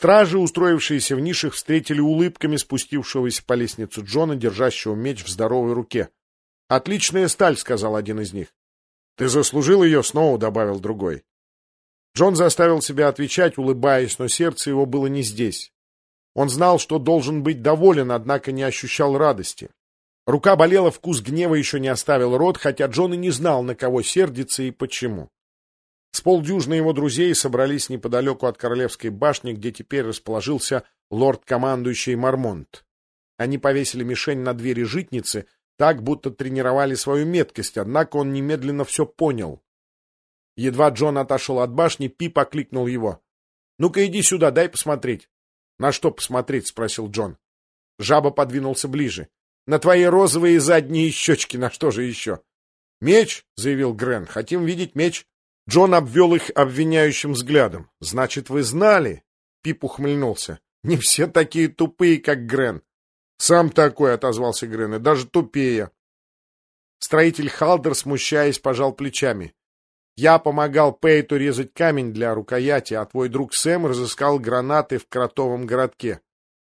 Стражи, устроившиеся в нишах, встретили улыбками спустившегося по лестнице Джона, держащего меч в здоровой руке. «Отличная сталь», — сказал один из них. «Ты заслужил ее снова», — добавил другой. Джон заставил себя отвечать, улыбаясь, но сердце его было не здесь. Он знал, что должен быть доволен, однако не ощущал радости. Рука болела, вкус гнева еще не оставил рот, хотя Джон и не знал, на кого сердится и почему. С полдюжины его друзей собрались неподалеку от Королевской башни, где теперь расположился лорд-командующий Мармонт. Они повесили мишень на двери житницы, так, будто тренировали свою меткость, однако он немедленно все понял. Едва Джон отошел от башни, Пип окликнул его. «Ну-ка иди сюда, дай посмотреть». «На что посмотреть?» — спросил Джон. Жаба подвинулся ближе. «На твои розовые задние щечки, на что же еще?» «Меч», — заявил Грен, — «хотим видеть меч». Джон обвел их обвиняющим взглядом. «Значит, вы знали?» Пип ухмыльнулся. «Не все такие тупые, как Грен». «Сам такой», — отозвался Грен, — «и даже тупее». Строитель Халдер, смущаясь, пожал плечами. «Я помогал Пейту резать камень для рукояти, а твой друг Сэм разыскал гранаты в кротовом городке».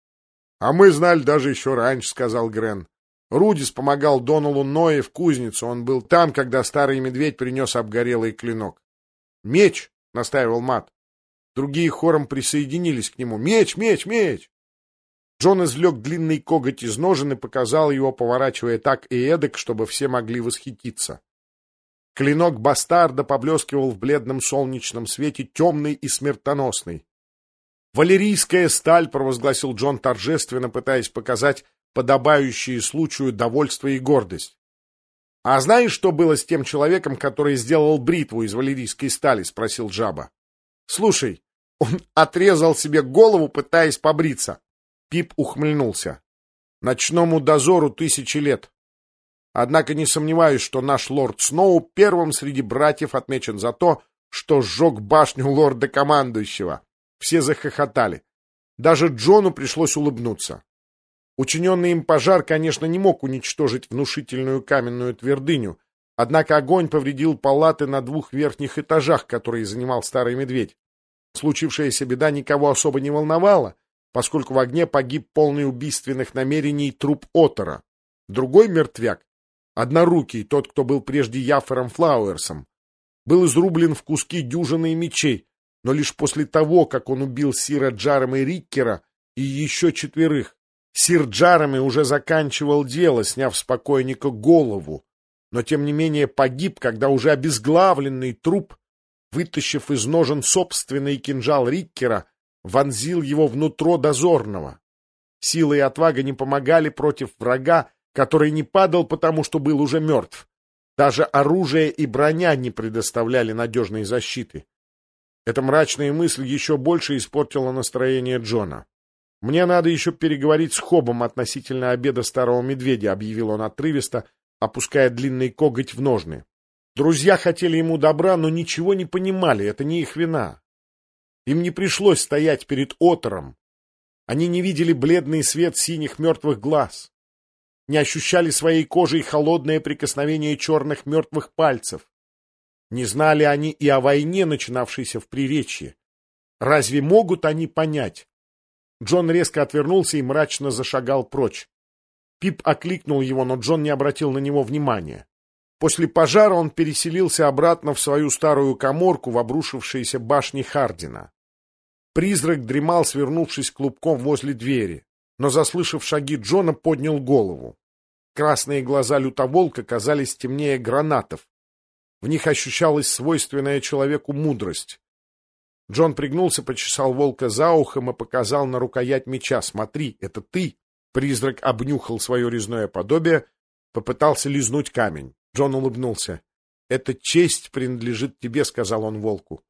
«А мы знали даже еще раньше», — сказал Грен. «Рудис помогал Доналу Ное в кузницу. Он был там, когда старый медведь принес обгорелый клинок». «Меч!» — настаивал Мат. Другие хором присоединились к нему. «Меч! Меч! Меч!» Джон извлек длинный коготь из ножен и показал его, поворачивая так и эдак, чтобы все могли восхититься. Клинок бастарда поблескивал в бледном солнечном свете, темный и смертоносный. «Валерийская сталь», — провозгласил Джон торжественно, пытаясь показать подобающие случаю довольство и гордость. «А знаешь, что было с тем человеком, который сделал бритву из валерийской стали?» — спросил Джаба. «Слушай, он отрезал себе голову, пытаясь побриться». Пип ухмыльнулся. «Ночному дозору 1000 лет. Однако не сомневаюсь, что наш лорд Сноу первым среди братьев отмечен за то, что сжег башню лорда-командующего». Все захохотали. Даже Джону пришлось улыбнуться. Учиненный им пожар, конечно, не мог уничтожить внушительную каменную твердыню, однако огонь повредил палаты на 2 верхних этажах, которые занимал старый медведь. Случившаяся беда никого особо не волновала, поскольку в огне погиб полный убийственных намерений труп Отора. Другой мертвяк, однорукий, тот, кто был прежде Яффером Флауэрсом, был изрублен в куски дюжиной мечей, но лишь после того, как он убил сира Джарема Риккера и еще 4. Сир Джареми уже заканчивал дело, сняв с покойника голову, но тем не менее погиб, когда уже обезглавленный труп, вытащив из ножен собственный кинжал Риккера, вонзил его внутрь дозорного. Сила и отвага не помогали против врага, который не падал, потому что был уже мертв. Даже оружие и броня не предоставляли надежной защиты. Эта мрачная мысль еще больше испортила настроение Джона. «Мне надо еще переговорить с Хобом относительно обеда старого медведя», — объявил он отрывисто, опуская длинный коготь в ножны. Друзья хотели ему добра, но ничего не понимали, это не их вина. Им не пришлось стоять перед Отором. Они не видели бледный свет синих мертвых глаз, не ощущали своей кожей холодное прикосновение черных мертвых пальцев. Не знали они и о войне, начинавшейся в Приречье. Разве могут они понять? Джон резко отвернулся и мрачно зашагал прочь. Пип окликнул его, но Джон не обратил на него внимания. После пожара он переселился обратно в свою старую каморку в обрушившейся башне Хардина. Призрак дремал, свернувшись клубком возле двери, но, заслышав шаги Джона, поднял голову. Красные глаза лютоволка казались темнее гранатов. В них ощущалась свойственная человеку мудрость. Джон пригнулся, почесал волка за ухом и показал на рукоять меча. «Смотри, это ты!» Призрак обнюхал свое резное подобие, попытался лизнуть камень. Джон улыбнулся. «Эта честь принадлежит тебе», — сказал он волку.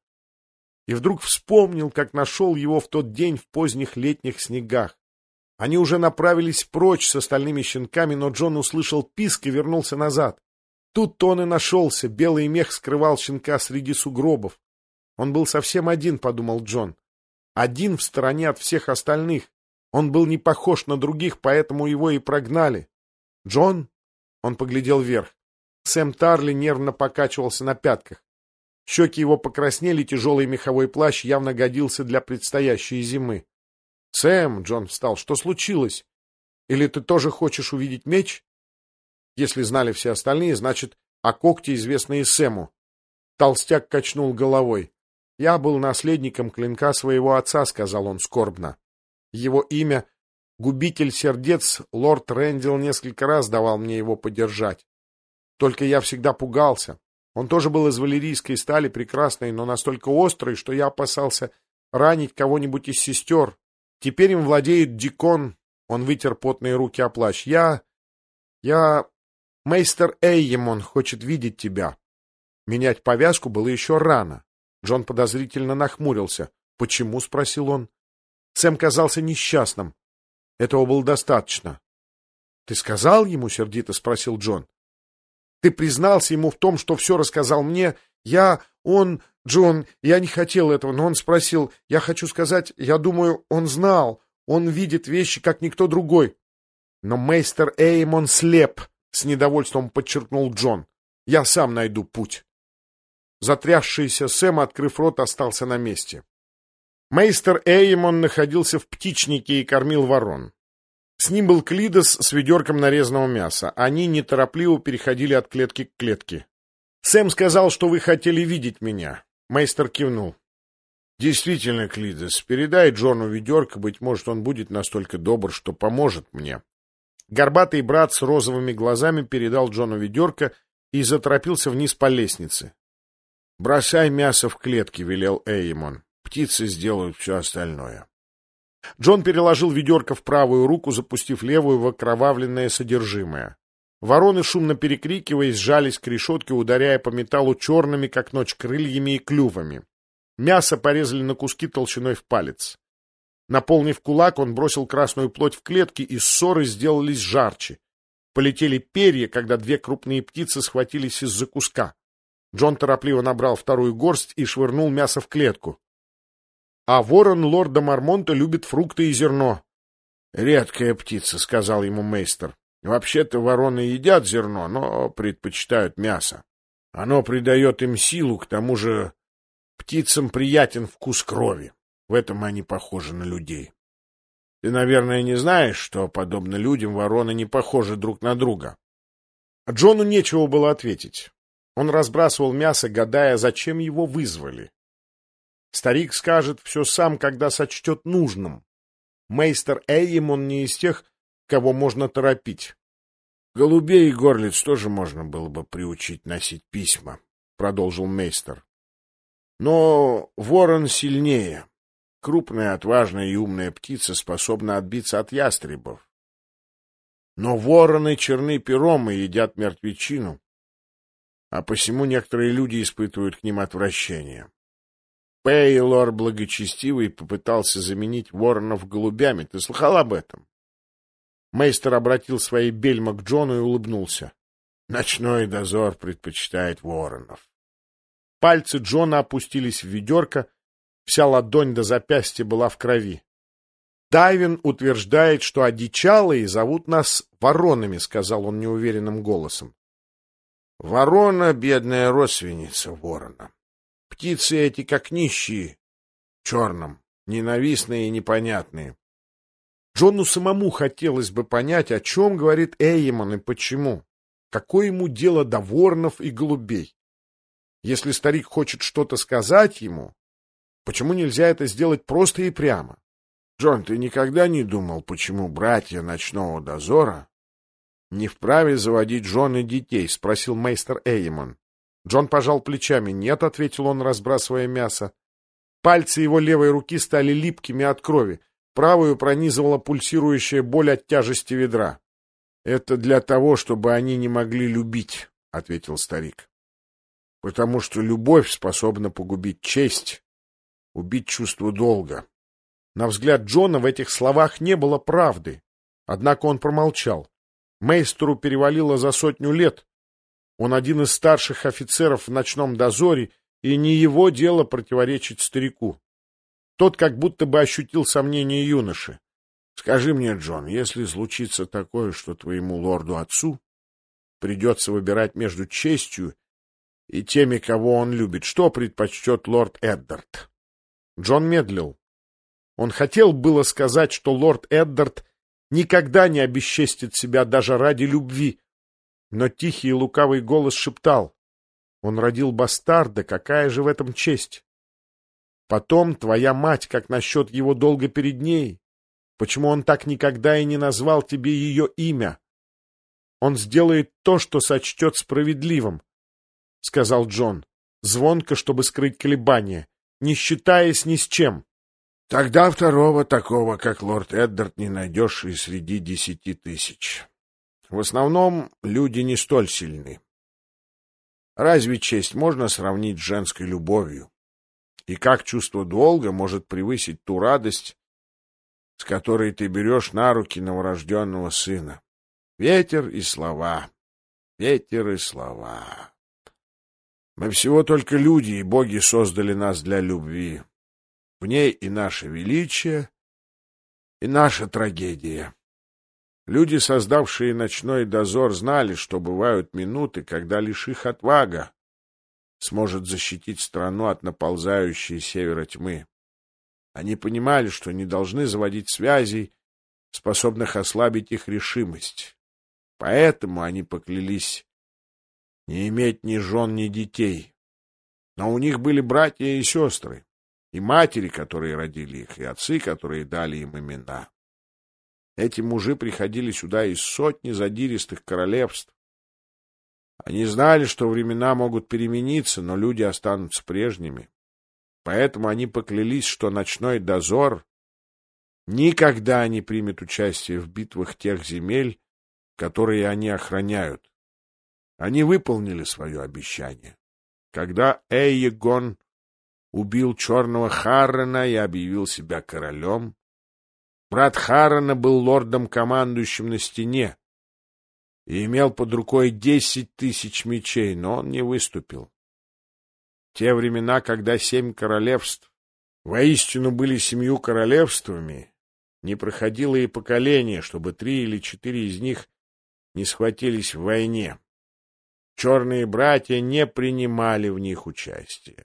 И вдруг вспомнил, как нашел его в тот день в поздних летних снегах. Они уже направились прочь с остальными щенками, но Джон услышал писк и вернулся назад. Тут-то он и нашелся, белый мех скрывал щенка среди сугробов. Он был совсем один, подумал Джон. Один в стороне от всех остальных. Он был не похож на других, поэтому его и прогнали. «Джон?» Он поглядел вверх. Сэм Тарли нервно покачивался на пятках. Щеки его покраснели, тяжелый меховой плащ явно годился для предстоящей зимы. — Сэм, — Джон встал, — что случилось? Или ты тоже хочешь увидеть меч? Если знали все остальные, значит, о когте известно и Сэму. Толстяк качнул головой. — Я был наследником клинка своего отца, — сказал он скорбно. Его имя — Губитель сердец, лорд Рэндилл несколько раз давал мне его подержать. Только я всегда пугался. Он тоже был из валерийской стали, прекрасной, но настолько острой, что я опасался ранить кого-нибудь из сестер. Теперь им владеет Дикон. Он вытер потные руки о плащ. Мейстер Эйемон хочет видеть тебя. Менять повязку было еще рано. Джон подозрительно нахмурился. «Почему?» — спросил он. Сэм казался несчастным. Этого было достаточно. — Ты сказал ему? — сердито спросил Джон. — Ты признался ему в том, что все рассказал мне? Джон, я не хотел этого, но он спросил. Я хочу сказать, я думаю, он знал. Он видит вещи, как никто другой. Но мейстер Эймон слеп, — с недовольством подчеркнул Джон. Я сам найду путь. Затрясшийся Сэм, открыв рот, остался на месте. Мейстер Эймон находился в птичнике и кормил ворон. С ним был Клидос с ведерком нарезанного мяса. Они неторопливо переходили от клетки к клетке. «Сэм сказал, что вы хотели видеть меня». Мейстер кивнул. «Действительно, Клидос, передай Джону ведерко, быть может, он будет настолько добр, что поможет мне». Горбатый брат с розовыми глазами передал Джону ведерко и заторопился вниз по лестнице. «Бросай мясо в клетки», — велел Эймон. «Птицы сделают все остальное». Джон переложил ведерко в правую руку, запустив левую в окровавленное содержимое. Вороны, шумно перекрикиваясь, сжались к решетке, ударяя по металлу черными, как ночь, крыльями и клювами. Мясо порезали на куски толщиной в палец. Наполнив кулак, он бросил красную плоть в клетки, и ссоры сделались жарче. Полетели перья, когда две крупные птицы схватились из-за куска. Джон торопливо набрал вторую горсть и швырнул мясо в клетку. А ворон лорда Мармонта любит фрукты и зерно. — Редкая птица, — сказал ему мейстер. — Вообще-то вороны едят зерно, но предпочитают мясо. Оно придает им силу, к тому же птицам приятен вкус крови. В этом они похожи на людей. Ты, наверное, не знаешь, что, подобно людям, вороны не похожи друг на друга. Джону нечего было ответить. Он разбрасывал мясо, гадая, зачем его вызвали. Старик скажет все сам, когда сочтет нужным. Мейстер Эйемон не из тех, кого можно торопить. — Голубей и горлиц тоже можно было бы приучить носить письма, — продолжил мейстер. — Но ворон сильнее. Крупная, отважная и умная птица способна отбиться от ястребов. Но вороны черны пером и едят мертвечину, а посему некоторые люди испытывают к ним отвращение. Пейлор Благочестивый попытался заменить воронов голубями. Ты слыхал об этом? Мейстер обратил свои бельма к Джону и улыбнулся. Ночной дозор предпочитает воронов. Пальцы Джона опустились в ведерко, вся ладонь до запястья была в крови. Дайвин утверждает, что одичалые зовут нас воронами, — сказал он неуверенным голосом. Ворона — бедная родственница ворона. Птицы эти, как нищие, черным, ненавистные и непонятные. Джону самому хотелось бы понять, о чем говорит Эйемон и почему. Какое ему дело до воронов и голубей? Если старик хочет что-то сказать ему, почему нельзя это сделать просто и прямо? Джон, ты никогда не думал, почему братья ночного дозора не вправе заводить жен и детей? — спросил мейстер Эйемон. Джон пожал плечами. — Нет, — ответил он, разбрасывая мясо. Пальцы его левой руки стали липкими от крови. Правую пронизывала пульсирующая боль от тяжести ведра. — Это для того, чтобы они не могли любить, — ответил старик. — Потому что любовь способна погубить честь, убить чувство долга. На взгляд Джона в этих словах не было правды. Однако он промолчал. Мейстеру перевалило за 100 лет. Он один из старших офицеров в ночном дозоре, и не его дело противоречить старику. Тот как будто бы ощутил сомнение юноши. — Скажи мне, Джон, если случится такое, что твоему лорду-отцу придется выбирать между честью и теми, кого он любит, что предпочтет лорд Эддард? Джон медлил. Он хотел было сказать, что лорд Эддард никогда не обесчестит себя даже ради любви, но тихий и лукавый голос шептал: он родил бастарда, какая же в этом честь? Потом твоя мать, как насчет его долга перед ней? Почему он так никогда и не назвал тебе ее имя? Он сделает то, что сочтет справедливым, — сказал Джон, звонко, чтобы скрыть колебания, не считаясь ни с чем. — Тогда второго такого, как лорд Эддард, не найдешь и среди 10 000. В основном люди не столь сильны. Разве честь можно сравнить с женской любовью? И как чувство долга может превысить ту радость, с которой ты берешь на руки новорожденного сына? Ветер и слова, ветер и слова. Мы всего только люди, и боги создали нас для любви. В ней и наше величие, и наша трагедия. Люди, создавшие ночной дозор, знали, что бывают минуты, когда лишь их отвага сможет защитить страну от наползающей с севера тьмы. Они понимали, что не должны заводить связей, способных ослабить их решимость. Поэтому они поклялись не иметь ни жен, ни детей. Но у них были братья и сестры, и матери, которые родили их, и отцы, которые дали им имена. Эти мужи приходили сюда из сотни задиристых королевств. Они знали, что времена могут перемениться, но люди останутся прежними. Поэтому они поклялись, что ночной дозор никогда не примет участие в битвах тех земель, которые они охраняют. Они выполнили свое обещание. Когда Эйегон убил черного Харрена и объявил себя королем, брат Харрена был лордом-командующим на стене и имел под рукой 10 000 мечей, но он не выступил. В те времена, когда 7 королевств воистину были 7 королевствами, не проходило и поколения, чтобы 3 или 4 из них не схватились в войне. Черные братья не принимали в них участия.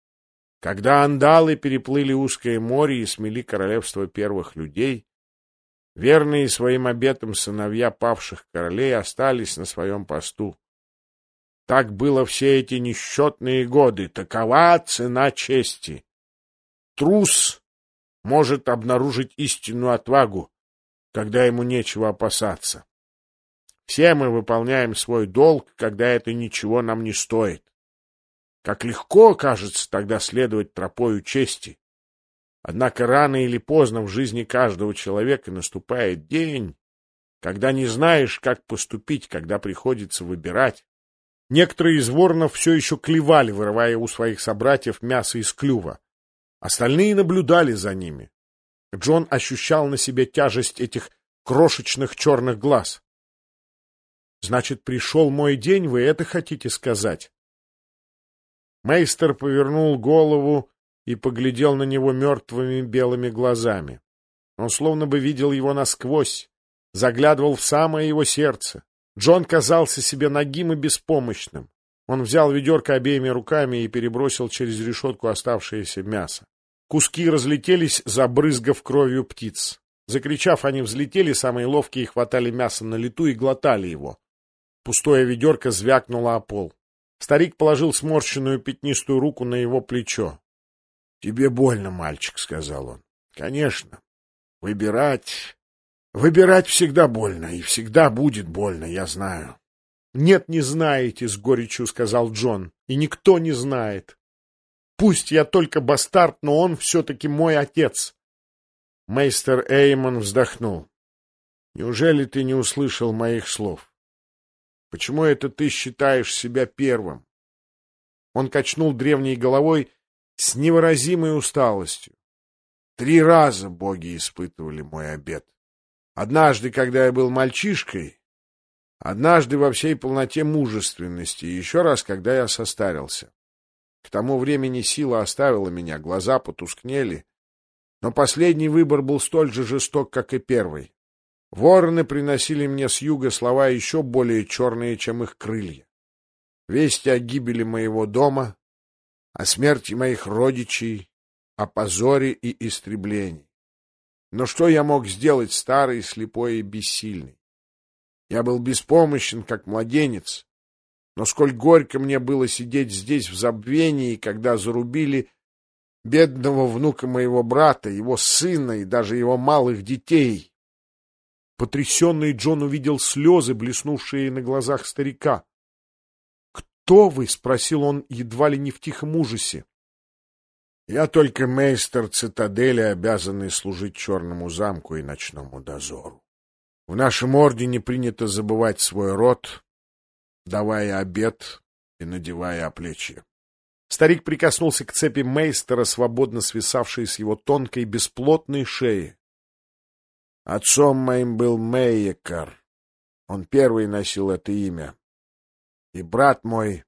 Когда андалы переплыли узкое море и смели королевство первых людей, верные своим обетам сыновья павших королей остались на своем посту. Так было все эти несчетные годы. Такова цена чести. Трус может обнаружить истинную отвагу, когда ему нечего опасаться. Все мы выполняем свой долг, когда это ничего нам не стоит. Как легко, кажется, тогда следовать тропою чести. Однако рано или поздно в жизни каждого человека наступает день, когда не знаешь, как поступить, когда приходится выбирать. Некоторые из воронов все еще клевали, вырывая у своих собратьев мясо из клюва. Остальные наблюдали за ними. Джон ощущал на себе тяжесть этих крошечных черных глаз. «Значит, пришел мой день, вы это хотите сказать?» Мейстер повернул голову и поглядел на него мертвыми белыми глазами. Он словно бы видел его насквозь, заглядывал в самое его сердце. Джон казался себе нагим и беспомощным. Он взял ведерко обеими руками и перебросил через решетку оставшееся мясо. Куски разлетелись, забрызгав кровью птиц. Закричав, они взлетели, самые ловкие хватали мясо на лету и глотали его. Пустое ведерко звякнуло о пол. Старик положил сморщенную пятнистую руку на его плечо. — Тебе больно, мальчик, — сказал он. — Конечно. Выбирать всегда больно, и всегда будет больно, я знаю. — Нет, не знаете, — с горечью сказал Джон, — и никто не знает. Пусть я только бастард, но он все-таки мой отец. Мейстер Эймон вздохнул. — Неужели ты не услышал моих слов? Почему это ты считаешь себя первым? Он качнул древней головой с невыразимой усталостью. 3 раза боги испытывали мой обет. Однажды, когда я был мальчишкой, однажды во всей полноте мужественности, и еще раз, когда я состарился. К тому времени сила оставила меня, глаза потускнели, но последний выбор был столь же жесток, как и первый. Вороны приносили мне с юга слова еще более черные, чем их крылья. Вести о гибели моего дома, о смерти моих родичей, о позоре и истреблении. Но что я мог сделать, старый, слепой и бессильный? Я был беспомощен, как младенец. Но сколь горько мне было сидеть здесь в забвении, когда зарубили бедного внука моего брата, его сына и даже его малых детей. Потрясенный Джон увидел слезы, блеснувшие на глазах старика. — Кто вы? — спросил он едва ли не в тихом ужасе. — Я только мейстер цитадели, обязанный служить Черному замку и ночному дозору. В нашем ордене принято забывать свой род, давая обет и надевая оплечье. Старик прикоснулся к цепи мейстера, свободно свисавшей с его тонкой бесплотной шеи. Отцом моим был Мейекар. Он первый носил это имя. И брат мой,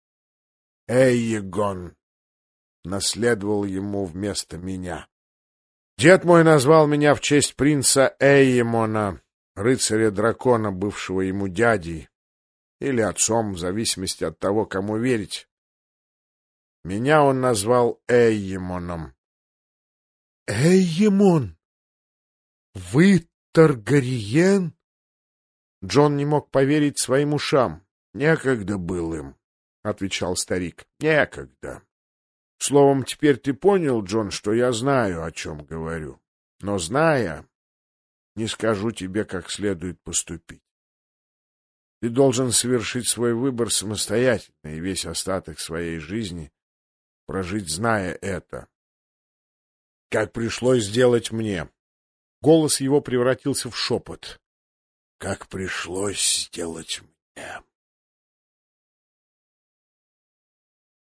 Эйегон, наследовал ему вместо меня. Дед мой назвал меня в честь принца Эйемона, рыцаря-дракона, бывшего ему дядей, или отцом, в зависимости от того, кому верить. Меня он назвал Эйемоном. — Эйемон! Вы Таргариен? Джон не мог поверить своим ушам. — Некогда был им, — отвечал старик. — Некогда. Словом, теперь ты понял, Джон, что я знаю, о чем говорю. Но, зная, не скажу тебе, как следует поступить. Ты должен совершить свой выбор самостоятельно и весь остаток своей жизни прожить, зная это. Как пришлось сделать мне. Голос его превратился в шепот. Как пришлось сделать мне.